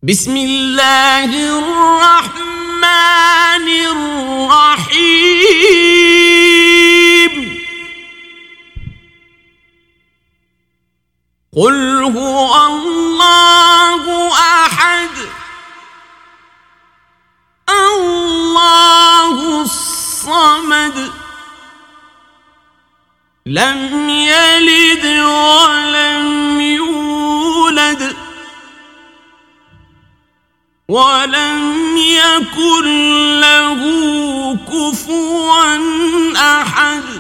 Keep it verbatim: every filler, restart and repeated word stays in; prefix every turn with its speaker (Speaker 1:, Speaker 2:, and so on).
Speaker 1: بسم الله الرحمن الرحيم قل هو الله أحد الله الصمد لم يلد ولم يولد ولم يكن له كفوا أحد